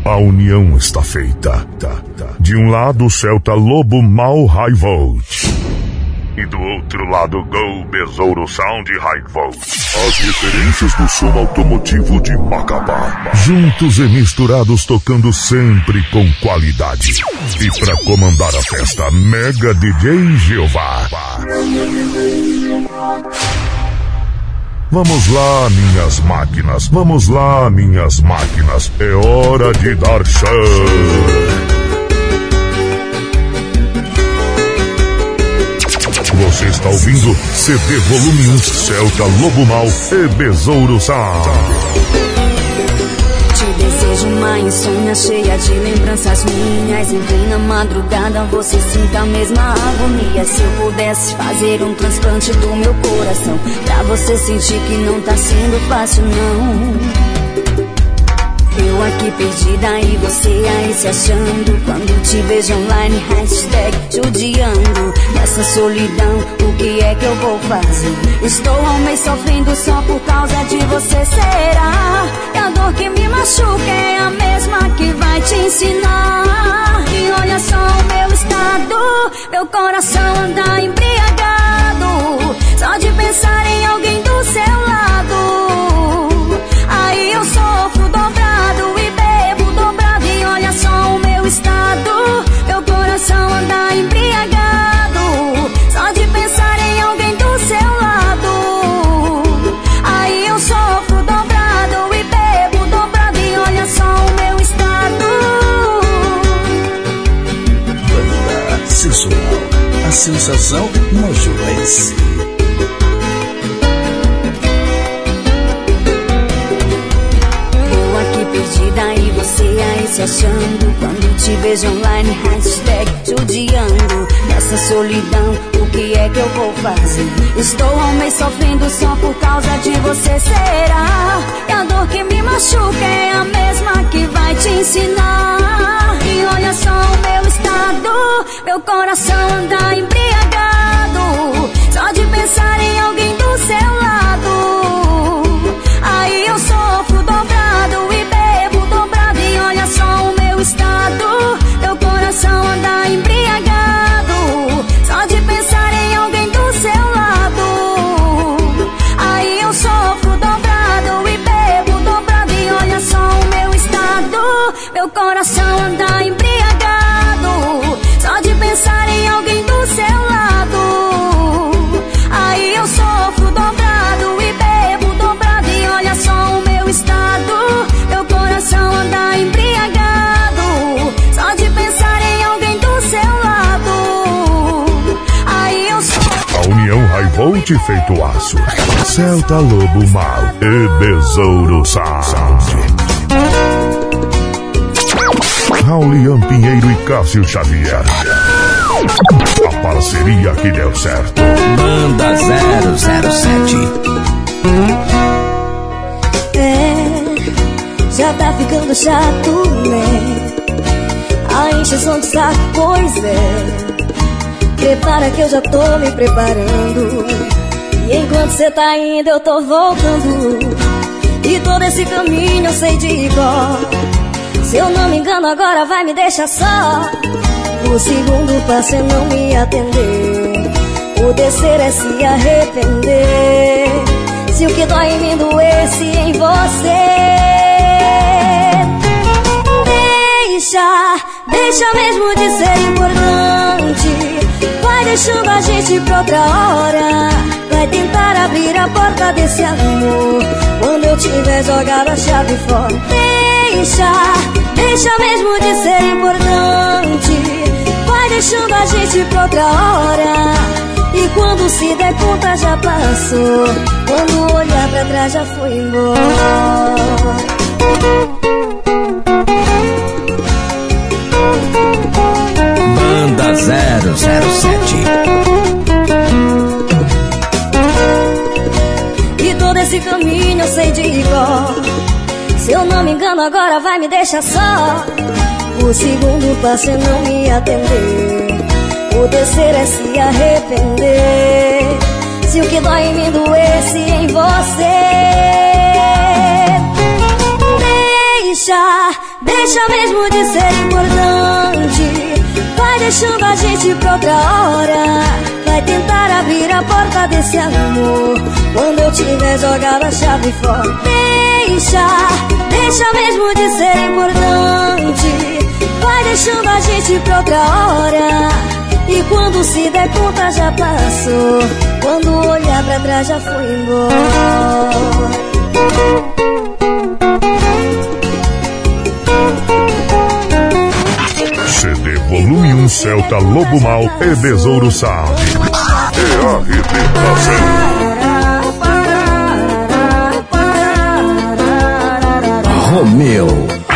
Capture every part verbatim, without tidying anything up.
A união está feita. De um lado, Celta Lobo Mal High Volt. E do outro lado, Go Besouro Sound High Volt. As referências do som automotivo de Macapá. Juntos e misturados, tocando sempre com qualidade. E pra comandar a festa, Mega D J Jeová. Vamos lá, minhas máquinas. Vamos lá, minhas máquinas. É hora de dar show. Você está ouvindo C D Volume um, Celta Lobo Mal e Besouro Sound. Te desejo uma insônia cheia de lembranças minhas. Em plena madrugada você sinta a mesma agonia. Se eu pudesse fazer um transplante do meu coração, pra você sentir que não tá sendo fácil não. Eu aqui perdida e você aí se achando. Quando te vejo online, hashtag judiando. Nessa solidão, o que é que eu vou fazer? Estou há um mês sofrendo só por causa de você. Será que a dor que me machuca é a mesma que vai te ensinar? E olha só o meu estado, meu coração anda embriagado só de pensar em alguém do seu lado. Aí eu sofro dobrado e bebo dobrado. E olha só o meu estado, meu coração anda embriagado só de pensar em alguém do seu lado. Aí eu sofro dobrado e bebo dobrado. E olha só o meu estado. Banda Sensual, a sensação Mojo S. Perdida e você aí se achando. Quando te vejo online, hashtag judiando. Nessa solidão, o que é que eu vou fazer? Estou há um mês sofrendo só por causa de você. Será que a dor que me machuca é a mesma que vai te ensinar? E olha só o meu estado, meu coração anda embriagado só de pensar em alguém do seu lado. Aí eu sofro dobrado e bebo dobrado. E olha só o meu estado, meu coração anda embriagado só de pensar em alguém do seu lado. Aí eu sofro dobrado e bebo dobrado. E olha só o meu estado, meu coração anda embriagado só de pensar em alguém do seu lado. Aí eu sofro dobrado e bebo dobrado. E olha só o meu estado, meu coração anda embriagado só de pensar em alguém do seu lado. Aí eu sofro. A união High Volt feito aço. Celta Lobo Mal e Besouro Sound. Raulian Pinheiro e Cássio Xavier. A parceria que deu certo. Banda zero zero sete. É, já tá ficando chato, né? A encheção de saco, pois é. Prepara que eu já tô me preparando. E enquanto cê tá indo eu tô voltando. E todo esse caminho eu sei de cor. Se eu não me engano agora vai me deixar só. O segundo passo é não me atender. O terceiro é se arrepender. Se o que dói em mim doesse em você. Deixa, deixa mesmo de ser importante. Vai deixando a gente pra outra hora. Vai tentar abrir a porta desse amor quando eu tiver jogado a chave fora. Deixa, deixa mesmo de ser importante. Vai deixando a gente pra outra hora. E quando se der conta já passou. Quando olhar pra trás já foi embora. Banda zero zero sete. E todo esse caminho eu sei de cor. Se eu não me engano agora vai me deixar só. O segundo passo é não me atender. O terceiro é se arrepender. Se o que dói em mim doesse em você. Deixa, deixa mesmo de ser importante. Vai deixando a gente pra outra hora. Vai tentar abrir a porta desse amor quando eu tiver jogado a chave fora. Deixa, deixa mesmo de ser importante. Vai deixando a gente pra outra hora. E quando se der conta já passou. Quando olhar pra trás já foi embora. C D Volume um Celta Lobo Mal e Besouro Sound. É a arrebentação. Romeu.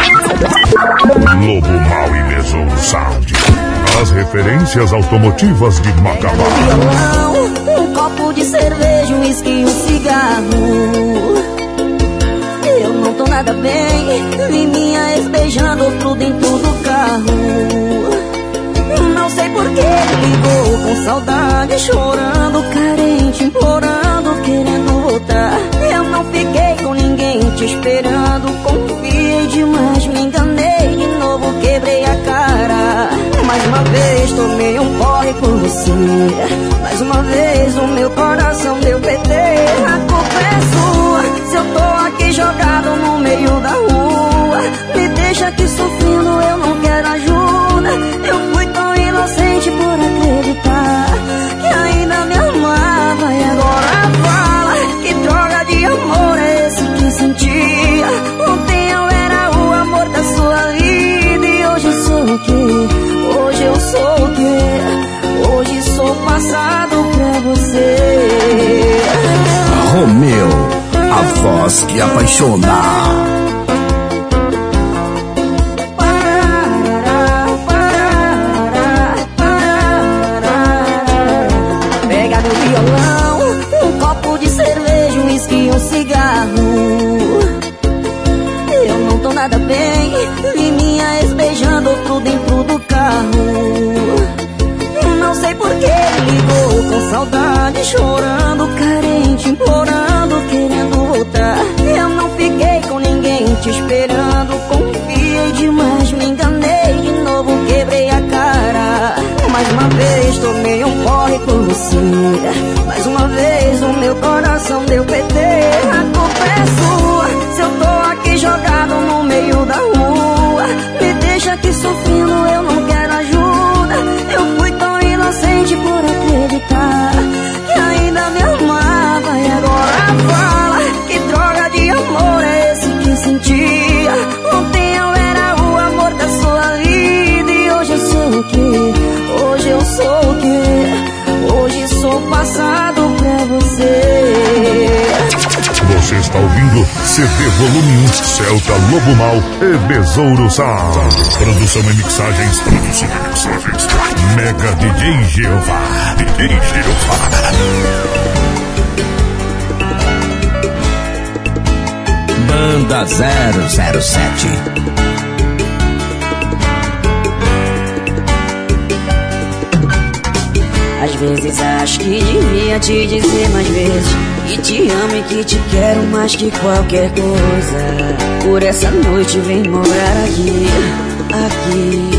Lobo Mal e Besouro Sound. As referências automotivas de Macapá. Um, um copo de cerveja, um uísque e um cigarro. Eu não tô nada bem. Vi minha ex beijando outro dentro do carro. Não sei por que ligou com saudade, chorando, carente, implorando, querendo voltar. Eu não fiquei com ninguém te esperando. Confiei demais, me enganei de novo, quebrei a cara. Mais uma vez tomei um porre por você. Mais uma vez o meu coração deu P T. A culpa é sua, se eu tô aqui jogado no meio da rua. Me deixa aqui sofrendo, eu não quero ajuda. Eu fui tão inocente por acreditar que ainda me amava. E agora fala, que droga de amor é esse que sentia? Ontem eu era o amor da sua vida e hoje eu sou o quê? Hoje eu sou o quê? Hoje sou passado pra você. Romeu, a voz que apaixona. Pega meu violão, um copo de cerveja, um uísque e um cigarro. Eu não tô nada bem, vi minha ex beijando outro dentro do carro. Não sei por que ligou com saudade, chorando, carente, implorando, querendo voltar. Eu não fiquei com ninguém te esperando. Confiei demais, me enganei de novo, quebrei a cara. Mais uma vez tomei um porre por você. Mais uma vez o meu coração deu P T. A culpa é sua, se eu tô aqui jogado no meio da rua. Me deixa aqui sofrendo, eu não quero ajuda. Eu fui tão inocente por acreditar que ainda me amava. E agora fala, que droga de amor é esse que sentia? Ontem eu era o amor da sua vida e hoje eu sou o quê? Hoje eu sou o quê? Hoje sou passado pra você. Você está ouvindo C D Volume um Celta Lobo Mal e Besouro Sound. Produção e mixagens. Produção e mixagens. Mega D J Jeová. D J Jeová. Banda zero zero sete. Às vezes acho que devia te dizer mais vezes que te amo e que te quero mais que qualquer coisa. Por essa noite vem morar aqui, aqui.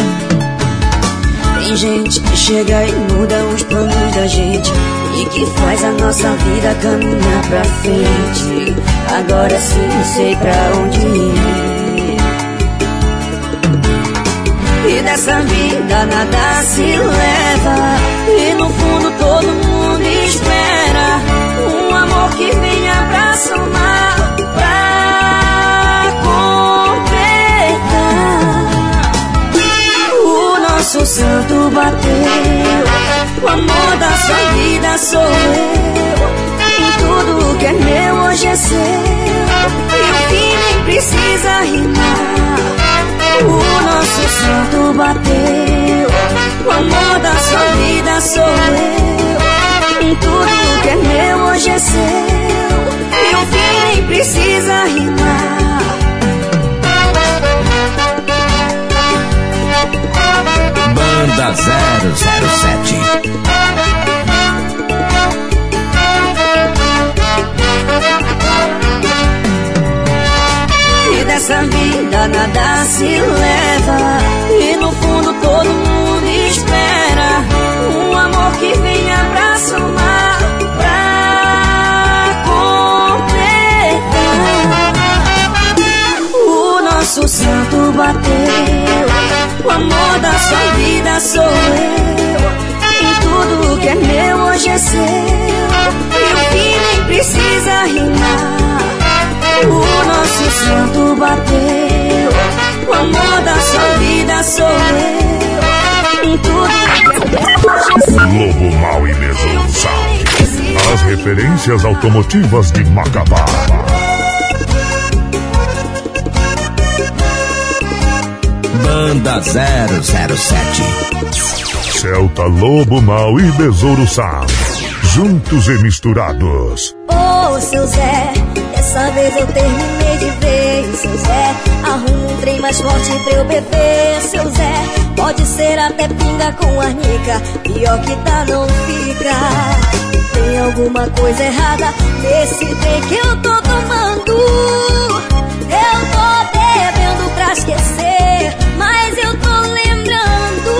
Tem gente que chega e muda os planos da gente e que faz a nossa vida caminhar pra frente. Agora sim não sei pra onde ir. E dessa vida nada se leva, e no fundo todo mundo espera um amor que venha pra somar, pra completar. O nosso santo bateu, o amor da sua vida sou eu. E tudo que é meu hoje é seu, e o fim nem precisa rimar. O nosso santo bateu, o amor da sua vida sou eu. E tudo que é meu hoje é seu, e o fim nem precisa rimar. Banda zero zero sete. E dessa vida ela nada se leva. E no fundo todo mundo espera um amor que venha pra somar, pra completar. O nosso santo bateu, o amor da sua vida sou eu. E tudo que é meu hoje é seu, e o fim nem precisa rimar. O nosso santo bateu, o amor da sua vida sou eu. E tudo que é meu hoje é seu. Lobo Mau e Besouro Sound, as referências automotivas de Macabá. Banda zero zero sete. Celta, Lobo Mau e Besouro Sound, juntos e misturados. Ô, seu Zé, dessa vez eu terminei de vez. Seu Zé, arruma um trem mais forte pra eu beber. Seu Zé, pode ser até pinga com arnica, pior que tá não fica. Tem alguma coisa errada nesse trem que eu tô tomando. Eu tô bebendo pra esquecer, mas eu tô lembrando.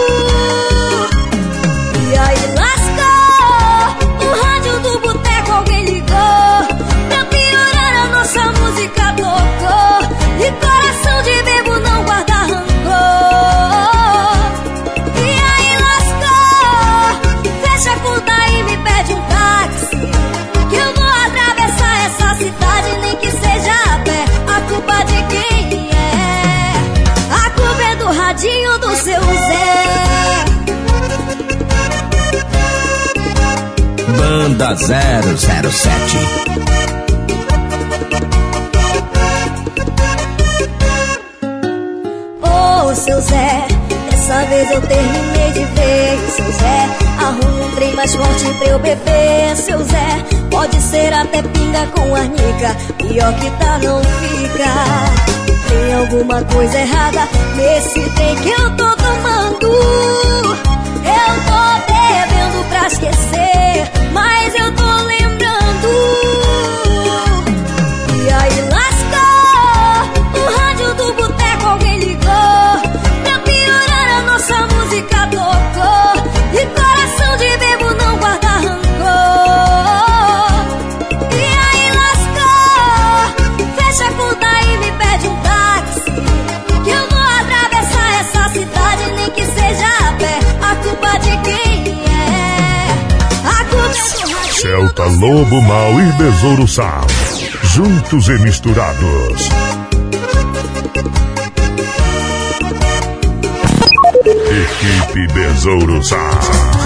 E aí lascou, o rádio do boteco alguém ligou, pra piorar a nossa música tocou, e coração de bebo não guarda rancor. E aí lascou, fecha a conta e me pede um táxi, que eu vou atravessar essa cidade, nem que seja a pé. A culpa de quem é? A culpa é do radinho do seu Zé. Banda zero zero sete. Ô, seu Zé, dessa vez eu terminei de vez. Seu Zé, arruma um trem mais forte pra eu beber. Seu Zé, pode ser até pinga com arnica, pior que tá não fica. Tem alguma coisa errada nesse trem que eu tô tomando. Eu tô bebendo pra esquecer, mas eu tô lembrando. E aí lascou, o rádio do boteco alguém ligou, pra piorar a nossa música tocou, e coração de bebo não guarda rancor. E aí lascou, fecha a conta e me pede um táxi, que eu vou atravessar essa cidade, nem que seja a pé. A culpa de quem é? A culpa é do radinho. Celta, Lobo Mau e Besouro Sound, juntos e misturados. Equipe Besouro Sound.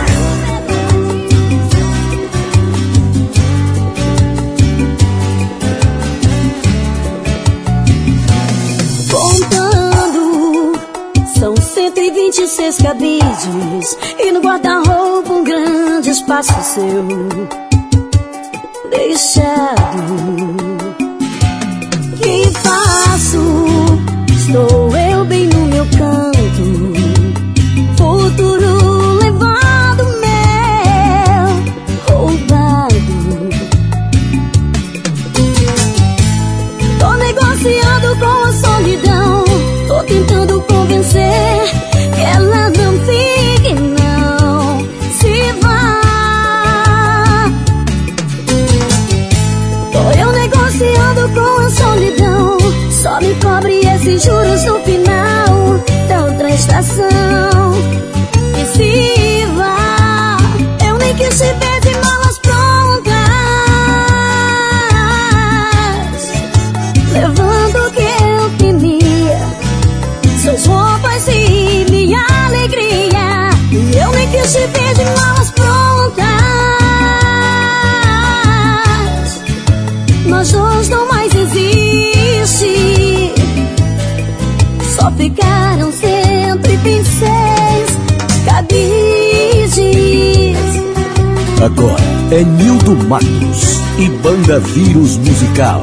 cento e vinte e seis cabides, e no guarda-roupa um grande espaço seu deixado. Que faço? Estou eu bem no meu canto, futuro levado meu, roubado. Tô negociando com a solidão, tô tentando convencer que ela não fique, não se vá. Tô eu negociando com a solidão, só me cobre esses juros no final da outra estação. E se vá, eu nem quis te ver de malas prontas, levando o que eu temia, suas roupas e minha alegria. E eu nem quis te ver de malas prontas, nós dois não mais existe. Só ficaram cento e vinte e seis cabides. Agora é Nildo Matos e Banda Vírus Musical.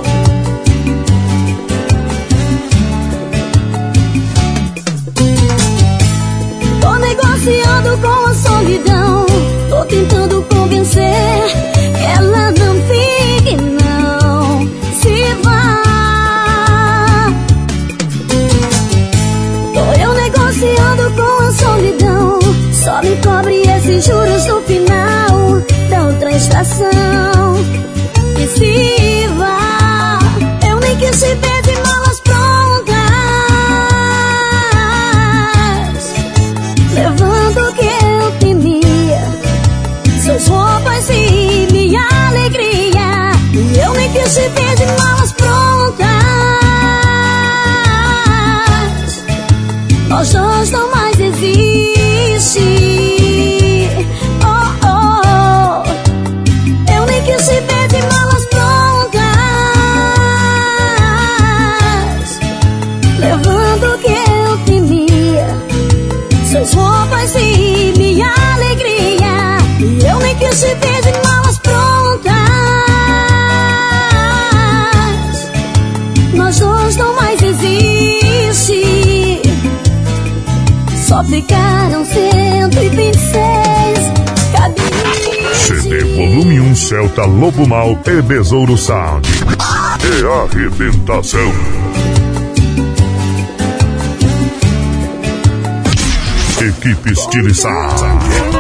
Tô negociando com a solidão, tô tentando convencer que ela não fique, não se vá. a solidão só me cobre esses juros no final da outra estação. E se vá, eu nem quis te ver de malas prontas, levando o que eu temia, suas roupas e minha alegria. E eu nem quis te ver de malas prontas, nós dois não mais existe. Oh, oh, oh. Eu nem quis te ver de malas prontas, levando o que eu temia, suas roupas e minha alegria. E eu nem quis te ver de malas prontas, nós dois não mais existe. Só ficaram cento e vinte e seis cabeças. C D Volume um Celta Lobo Mal e Besouro Sound. E arrebentação. Equipe estilizada.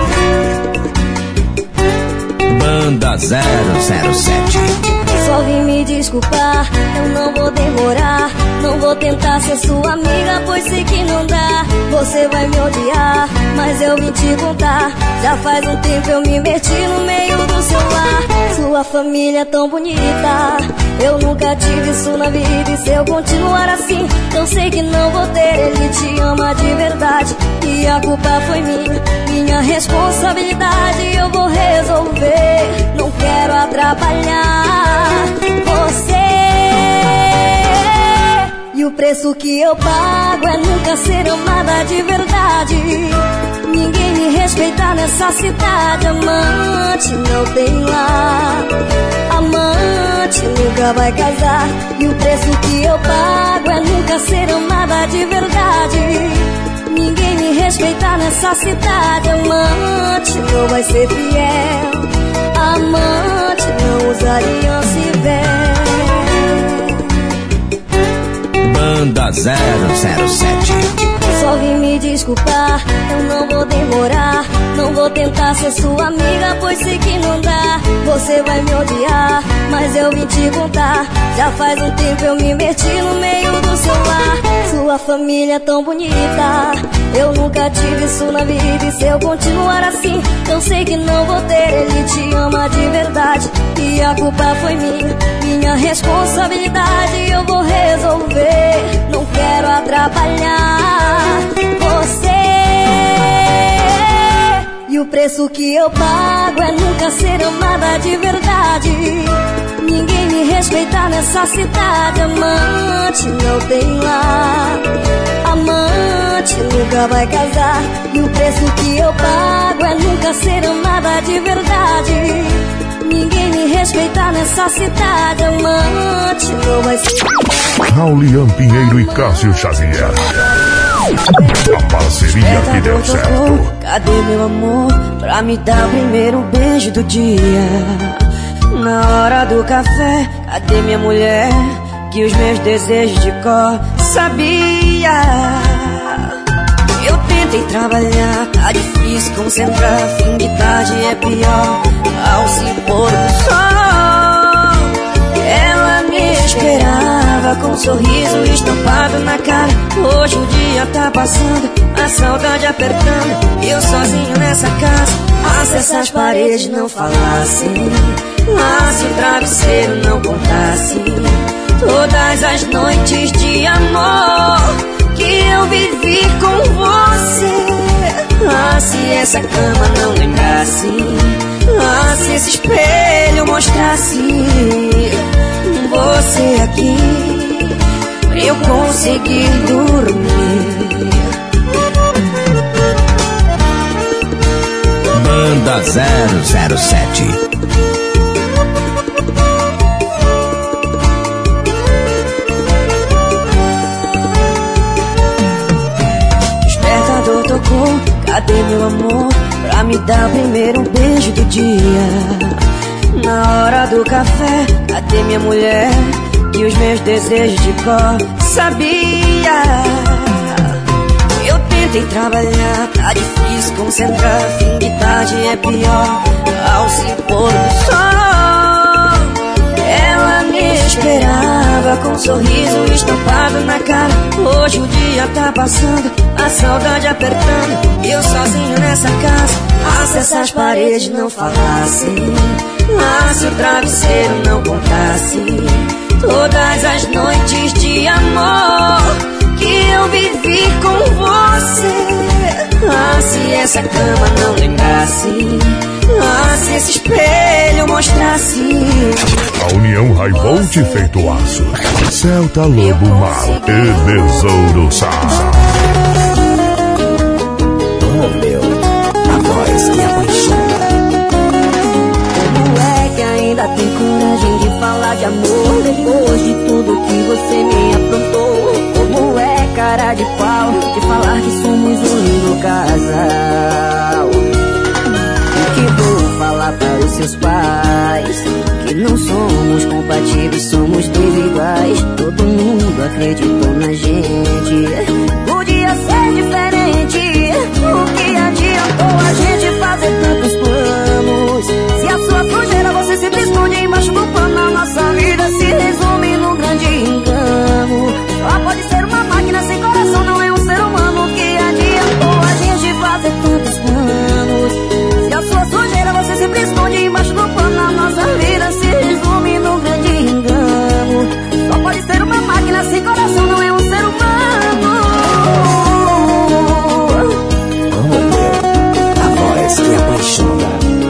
Banda zero zero sete. Só vim me desculpar, eu não vou demorar. Não vou tentar ser sua amiga, pois sei que não dá. Você vai me odiar, mas eu vim te contar. Já faz um tempo eu me meti no meio do seu lar. Sua família é tão bonita, eu nunca tive isso na vida. E se eu continuar assim, eu sei que não vou ter. Ele te ama de verdade e a culpa foi minha, minha responsabilidade. Eu vou resolver, não quero atrapalhar você. E o preço que eu pago é nunca ser amada de verdade. Ninguém me respeita nessa cidade. Amante não tem lá, amante nunca vai casar. E o preço que eu pago é nunca ser amada de verdade. Ninguém me respeita nessa cidade. Amante não vai ser fiel, amante não usa aliança e véu. Banda zero zero sete. Só vim me desculpar, eu não vou demorar. Não vou tentar ser sua amiga, pois sei que não dá. Você vai me odiar, mas eu vim te contar. Já faz um tempo eu me meti no meio do seu lar. Sua família é tão bonita, eu nunca tive isso na vida. E se eu continuar assim, eu sei que não vou ter. Ele te ama de verdade e a culpa foi minha, minha responsabilidade. Eu vou resolver, não quero atrapalhar você. E o preço que eu pago é nunca ser amada de verdade. Ninguém me respeita nessa cidade. Amante não tem lá, amante nunca vai casar. E o preço que eu pago é nunca ser amada de verdade. Ninguém me respeita nessa cidade. Amante não vai ser. Raulian Pinheiro e Cássio Xavier. A parceria que deu certo. Cadê meu amor pra me dar o primeiro beijo do dia? Na hora do café, cadê minha mulher que os meus desejos de cor sabia? Eu tentei trabalhar, tá difícil concentrar. Fim de tarde é pior, ao se pôr do sol. Ela me esperava com um sorriso estampado na cara. Hoje o dia tá passando, a saudade apertando. Eu sozinho nessa casa, ah, se essas paredes não falassem, ah, se o travesseiro não contasse todas as noites de amor que eu vivi com você. Ah, se essa cama não lembrasse, ah, se esse espelho mostrasse você aqui, pra eu conseguir dormir. Banda zero zero sete. Despertador tocou, cadê meu amor pra me dar o primeiro beijo do dia? Na hora do café, cadê minha mulher que os meus desejos de cor sabia? Eu tentei tentei trabalhar, tá difícil concentrar. Fim de tarde é pior, ao se pôr do sol. Ela me esperava com um sorriso estampado na cara. Hoje o dia tá passando, a saudade apertando, e eu sozinho nessa casa. Ah, se essas paredes não falassem, ah, se o travesseiro não contasse todas as noites de amor que eu vivi com você. Ah, se essa cama não lembrasse, ah, se esse espelho mostrasse a união Raivolt feito aço, Celta Lobo Mal e Besouro Sá. Oh meu, a voz que apaixona. Como é que ainda tem coragem de falar de amor depois de tudo que você me aprontou? Como é cara de pau de falar que somos um lindo casal? O que vou falar para os seus pais? Que não somos compatíveis, somos desiguais. Todo mundo acreditou na gente, podia ser diferente. O que adiantou a gente fazer tantos planos? Se a sua sujeira você se esconde embaixo do pano, a nossa vida se resume num grande engano. Só pode ser uma máquina sem coração, não é um ser humano. O que adiantou a gente fazer tantos planos? Se a sua sujeira você se esconde embaixo do pano, a nossa vida se resume num grande engano. Só pode ser uma máquina sem coração, não é um ser humano. Que apaixona.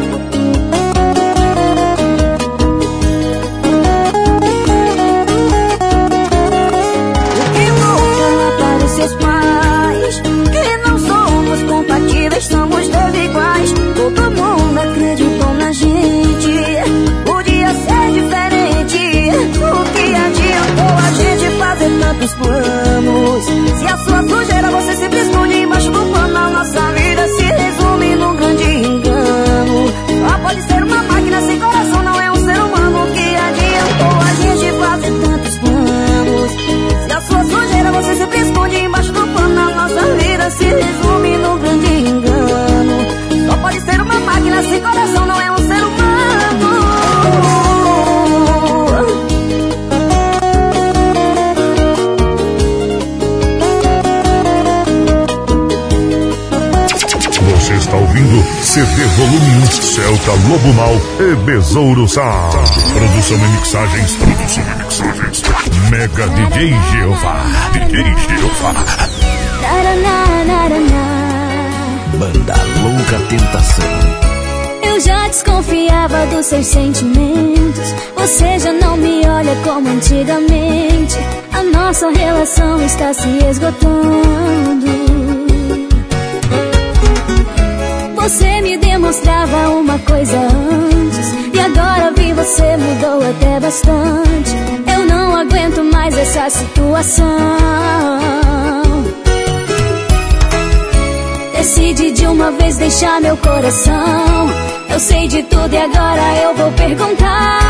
O que vou falar para os seus pais? Que não somos compatíveis, somos desiguais. Todo mundo acreditou na gente, podia ser diferente. O que adiantou a gente fazer tantos planos? Se a sua sujeira você se esconde embaixo do pano, a nossa vida se resume num grande engano. Só pode ser uma máquina sem coração, não é um ser humano. O que adiantou a gente fazer tantos planos? Se a sua sujeira você sempre esconde embaixo do pano, a nossa vida se resume num grande engano. Só pode ser uma máquina sem coração, não é um ser humano. Você está ouvindo C D Volume um, Celta Lobo Mal e Besouro Sá. Produção e mixagens, produção e mixagens, Mega D J Jeová, D J Jeová. Banda Louca Tentação. Eu já desconfiava dos seus sentimentos. Você já não me olha como antigamente. A nossa relação está se esgotando. Você me demonstrava uma coisa antes, e agora vi você mudou até bastante. Eu não aguento mais essa situação. Decide de uma vez deixar meu coração. Eu sei de tudo e agora eu vou perguntar.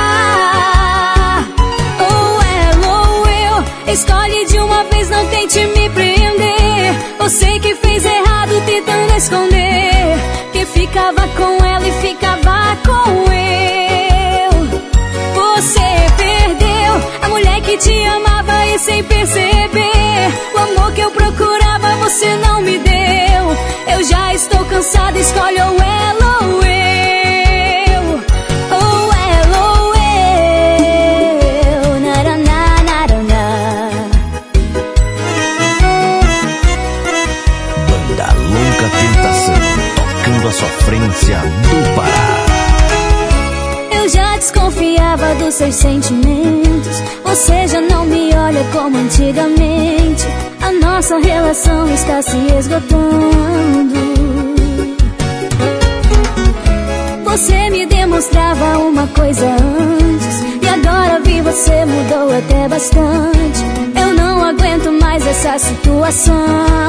Ou ela ou eu, escolhe de uma vez, não tente me prender. Você que fez errado tentando esconder que ficava com ela e ficava com eu. Você perdeu a mulher que te amava e sem perceber o amor que eu procurava você não me deu. Eu já estou cansada, escolhe ou ela ou eu. Ou ela ou eu. Naraná, naraná. Banda Louca Tentação, tocando a sofrência do Pará. Eu já desconfiava dos seus sentimentos. Você já não me olha como antigamente. A nossa relação está se esgotando. Você me demonstrava uma coisa antes, e agora vi você mudou até bastante. Eu não aguento mais essa situação.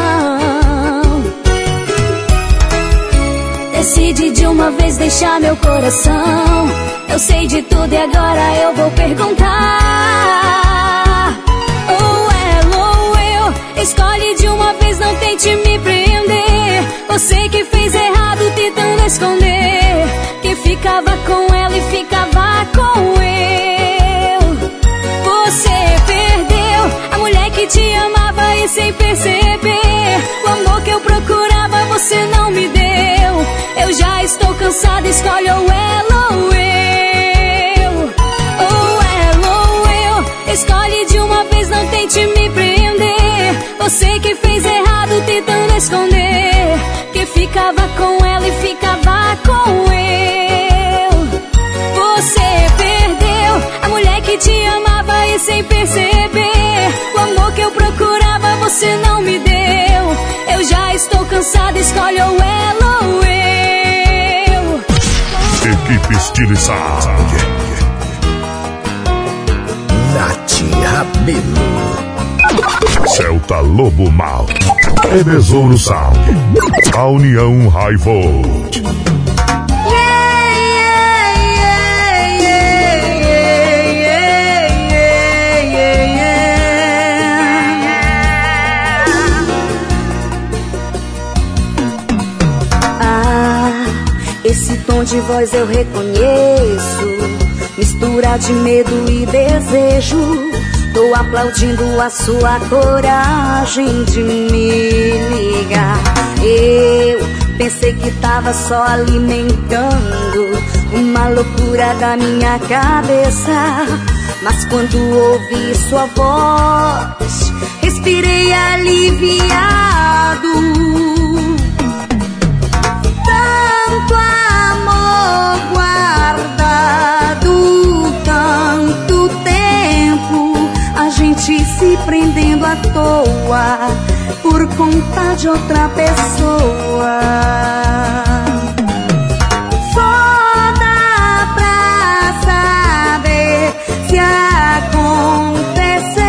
Decide de uma vez deixar meu coração. Eu sei de tudo e agora eu vou perguntar. Ou ela ou eu, escolhe de uma uma vez, não tente me prender. Você que fez errado tentando esconder que ficava com ela e ficava com eu. Você perdeu a mulher que te amava e sem perceber o amor que eu procurava você não me deu. Eu já estou cansada, escolhe ou ela ou eu. Ou ela ou eu. Escolhe de uma vez, não tente me prender. Você que fez errado tentando esconder que ficava com ela e ficava com eu. Você perdeu a mulher que te amava e sem perceber o amor que eu procurava você não me deu. Eu já estou cansada, escolhe ou ela ou eu. Equipe estilizada. Nath Rabelo. Celta Lobo Mal e Besouro Sound. A União High Volt. Esse tom de voz eu reconheço, mistura de medo e desejo. Tô aplaudindo a sua coragem de me ligar. Eu pensei que tava só alimentando uma loucura da minha cabeça, mas quando ouvi sua voz, respirei aliviado. Tanto amor guardado, tanto tempo, a gente se prendendo à toa por conta de outra pessoa. Só dá pra saber se acontecer.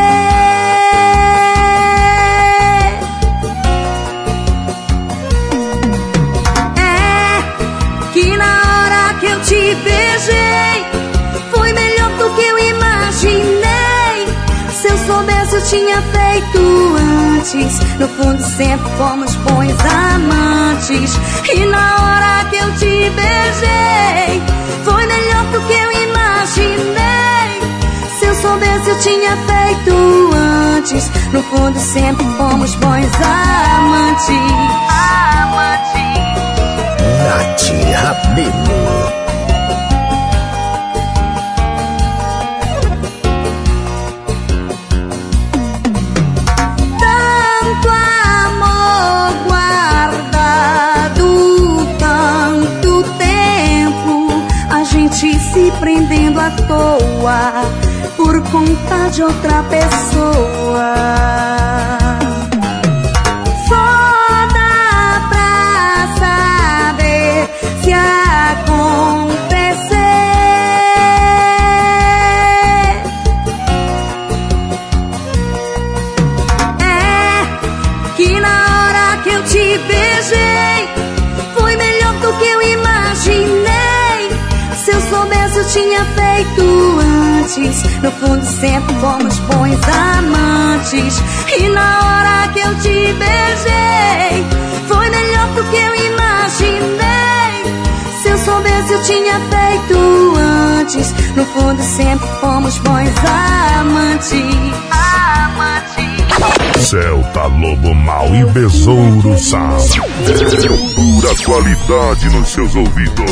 É que na hora que eu te beijei foi melhor do que eu imaginei. Se eu soubesse eu tinha feito antes. No fundo sempre fomos bons amantes. E na hora que eu te beijei foi melhor do que eu imaginei. Se eu soubesse eu tinha feito antes. No fundo sempre fomos bons amantes. Amantes. Nath Rabelo. Se prendendo à toa por conta de outra pessoa. Só dá pra saber se acontecer. É que na hora que eu te beijei foi melhor do que eu imaginei. Se eu soubesse eu tinha feito antes. No fundo sempre fomos bons amantes. E na hora que eu te beijei foi melhor do que eu imaginei. Se eu soubesse eu tinha feito antes. No fundo sempre fomos bons amantes. Amantes. Celta Lobo Mal e Besouro Sound. Pura qualidade nos seus ouvidos.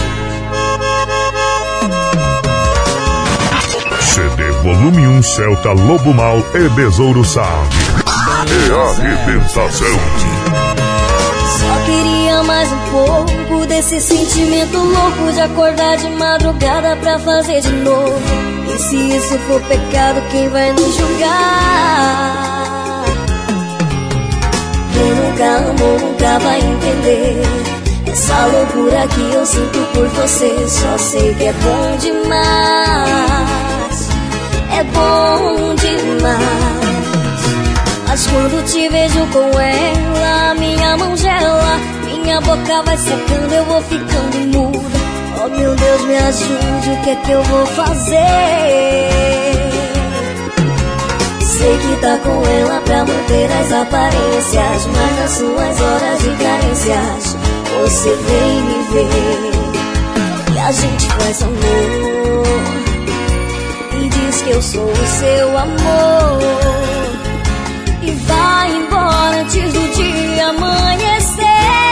C D Volume um Celta Lobo Mal e Besouro Sound. É a arrebentação. Só queria mais um pouco desse sentimento louco de acordar de madrugada pra fazer de novo. E se isso for pecado, quem vai nos julgar? Quem nunca amou nunca vai entender essa loucura que eu sinto por você. Só sei que é bom demais, é bom demais. Mas quando te vejo com ela, minha mão gela, minha boca vai secando, eu vou ficando muda. Oh meu Deus, me ajude, o que é que eu vou fazer? Sei que tá com ela pra manter as aparências, mas nas suas horas de carências você vem me ver. E a gente faz amor e diz que eu sou o seu amor, e vai embora antes do dia amanhecer.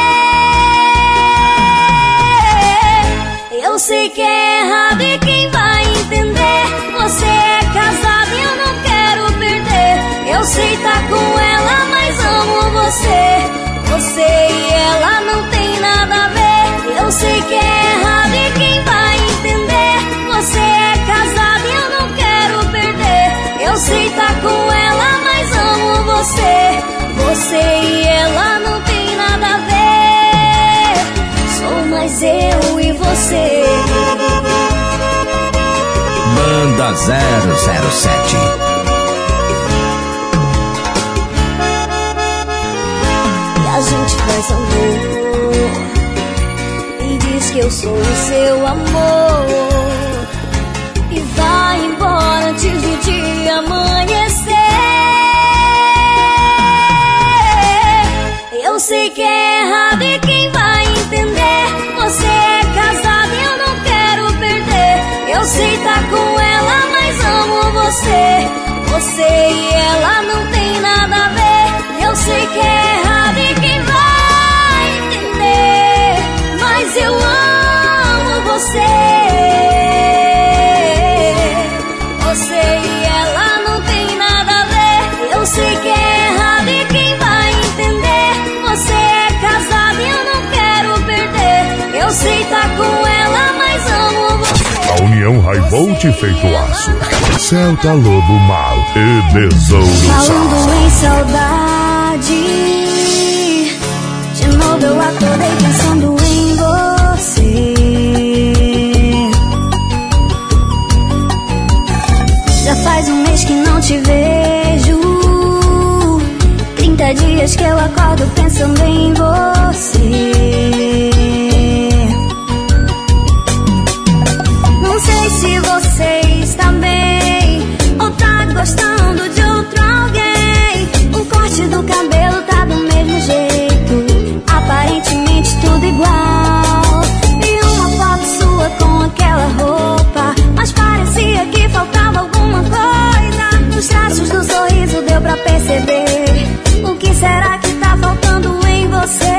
Eu sei que é errado e quem vai entender? Você é casado e eu não quero perder. Eu sei tá com ela, mas amo você. Você e ela não tem nada a ver. Eu sei que é errado e quem vai entender? Você é casado e eu não quero perder. Eu sei tá com ela, mas amo você. Você e ela não tem nada a ver. Sou mais eu e você. Banda zero zero sete. E a gente faz amor e diz que eu sou o seu amor, e vai embora antes do dia amanhecer. Eu sei que é errado e quem vai entender? Você é casado e eu não quero perder. Eu sei tá com ela, mas amo você. Você e ela não tem nada a ver. Eu sei que é errado e quem vai entender? Mas eu amo você. Você e ela não tem nada a ver. Eu sei que é errado e quem vai entender? Você é casado e eu não quero perder. Eu sei tá com ela, mas amo você. A união High Volt feito aço. Celta Lobo Mal e Besouro Falando em saudade, de novo eu acordei pensando em você. Já faz um mês que não te vejo, trinta dias que eu acordo pensando em você. Não sei se você está bem ou tá gostando de outro alguém. O corte do cabelo tá do mesmo jeito, aparentemente tudo igual. E uma foto sua com aquela roupa, mas parecia que faltava alguma coisa. Nos traços do sorriso deu pra perceber. O que será que tá faltando em você?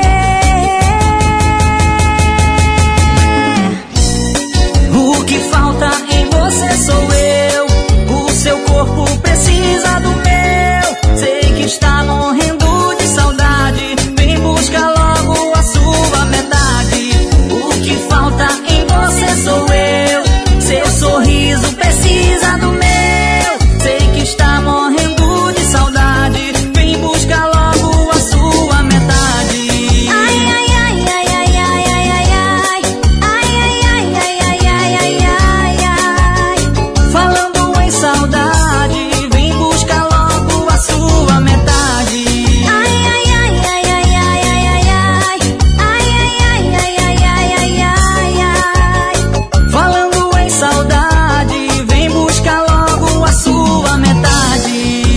O que falta em você sou eu. O seu corpo precisa do meu. Sei que está morrendo de saudade. Vem buscar logo a sua metade. O que falta em você sou eu. Seu sorriso precisa do meu. Sei que está morrendo de saudade. Vem buscar logo a sua metade. Ai, ai, ai, ai, ai, ai, ai, ai, ai. Ai, ai, ai, ai, ai, ai, ai, ai, ai. Falando em saudade, vem buscar logo a sua metade. Ai, ai, ai, ai, ai, ai, ai, ai, ai. Ai, ai, ai, ai, ai, ai, ai, ai, ai. Falando em saudade, vem buscar logo a sua metade.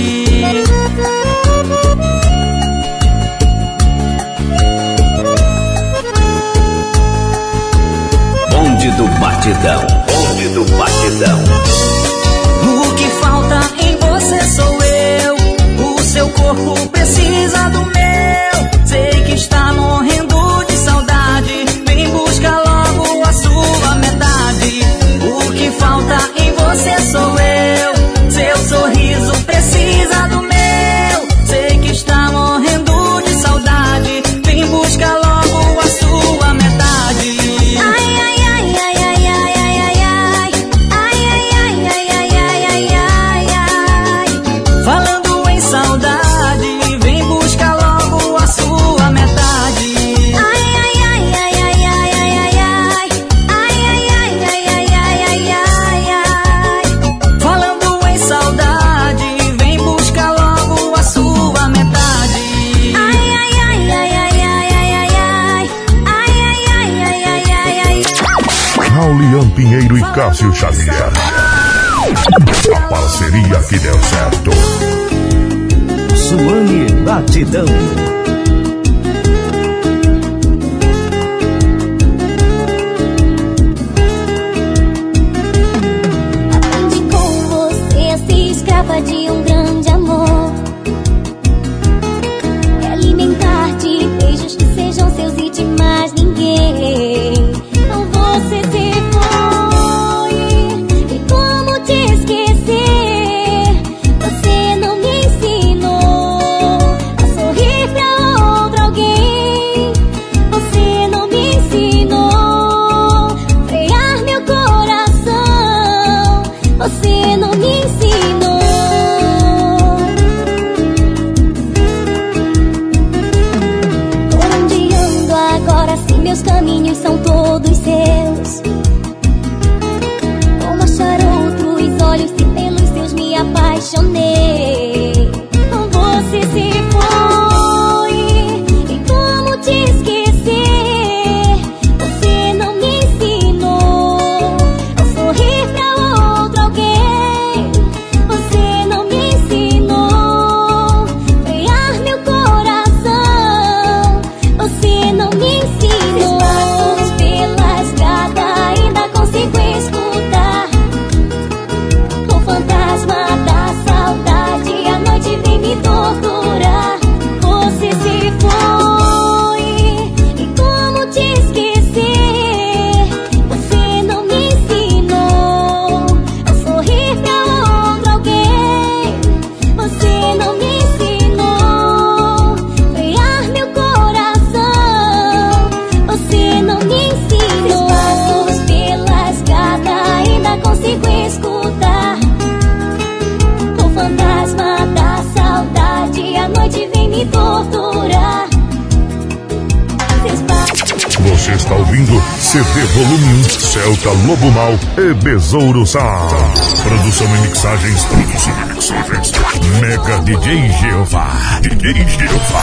Bonde do Batidão. Bonde do Batidão. O que falta em você sou eu. O seu corpo precisa do meu. Sei que está morrendo de saudade. Vem buscar logo a sua metade. O que falta em você sou eu. Seu sorriso precisa do meu. Sei que está morrendo de saudade. Vem buscar logo a sua metade. Ai, ai, ai, ai, ai, ai, ai, ai, ai. Ai, ai, ai, ai, ai, ai, ai, ai, ai. Falando em saudade, vem buscar logo a sua metade. Ai, ai, ai, ai, ai, ai, ai, ai, ai. Ai, ai, ai, ai, ai, ai, ai, ai, ai. Falando em saudade, vem buscar logo a sua metade. Ai, ai, ai, ai, ai, ai, ai, ai, ai. Ai, ai, ai, ai, ai, ai, ai, ai. Raulian Pinheiro e Cássio Xavier. A parceria que deu certo. Suane Batidão. Aprendi com você a ser escrava de um grande amor, e alimentar-te em beijos que sejam seus e de mais ninguém. Então você se foi, e como te esquecer? Você não me ensinou a sorrir pra outro alguém. Você não me ensinou a frear meu coração. Você não me ensinou. Por onde ando agora, se meus caminhos são todos seus? Como achar outros olhos se pelos seus me apaixonei? Então você se foi, e como te esquecer? Você não me ensinou a sorrir pra outro alguém. Você não me ensinou a frear meu coração. Você não me ensinou. Passos pela estrada ainda consigo escutar o fantasma da saudade. A noite vem me torturar. Você se foi, e como te esquecer? Você não me ensinou a sorrir pra outro alguém. Você não me ensinou a frear meu coração. Você não me ensinou. Passos pela estrada ainda consigo escutar o fantasma da saudade. A noite vem me torturar. Seus passos. Você está ouvindo C D Volume um, Celta Lobo Mal e Besouro Sound. Produção e mixagens, produção e mixagens, Mega D J Jeová, D J Jeová.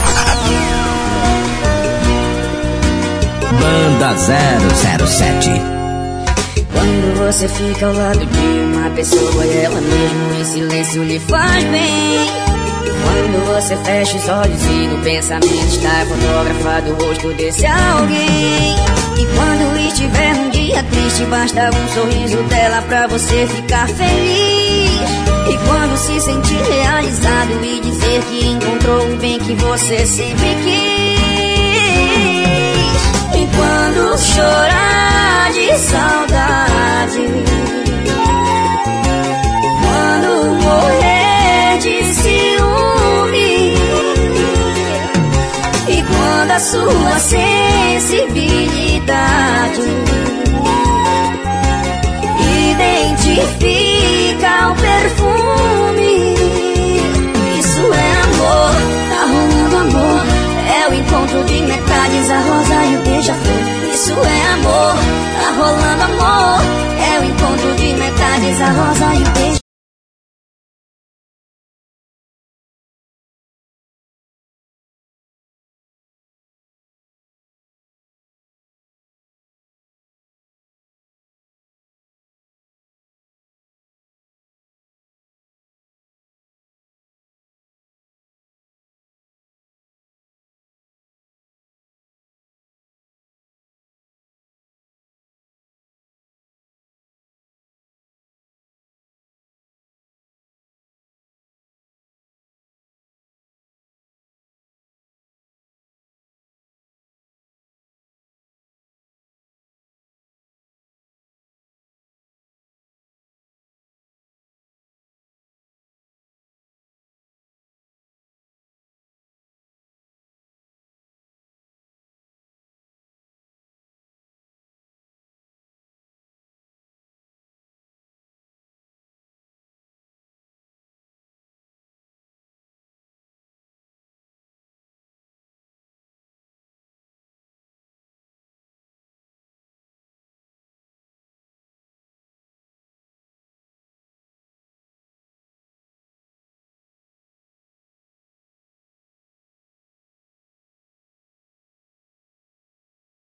Banda zero zero sete. Quando você fica ao lado de uma pessoa e ela mesmo em silêncio lhe faz bem. Quando você fecha os olhos e no pensamento está fotografado o rosto desse alguém. E quando estiver num dia triste, basta um sorriso dela pra você ficar feliz. E quando se sentir realizado e dizer que encontrou o bem que você sempre quis. E quando chorar de saudade, quando morrer de ciúme, e quando a sua sensibilidade identifica o perfume, isso é amor, tá rolando amor. É o encontro de metades, a rosa e o beija-flor. Isso é amor, tá rolando amor. É o encontro de metades, a rosa e o beija-flor.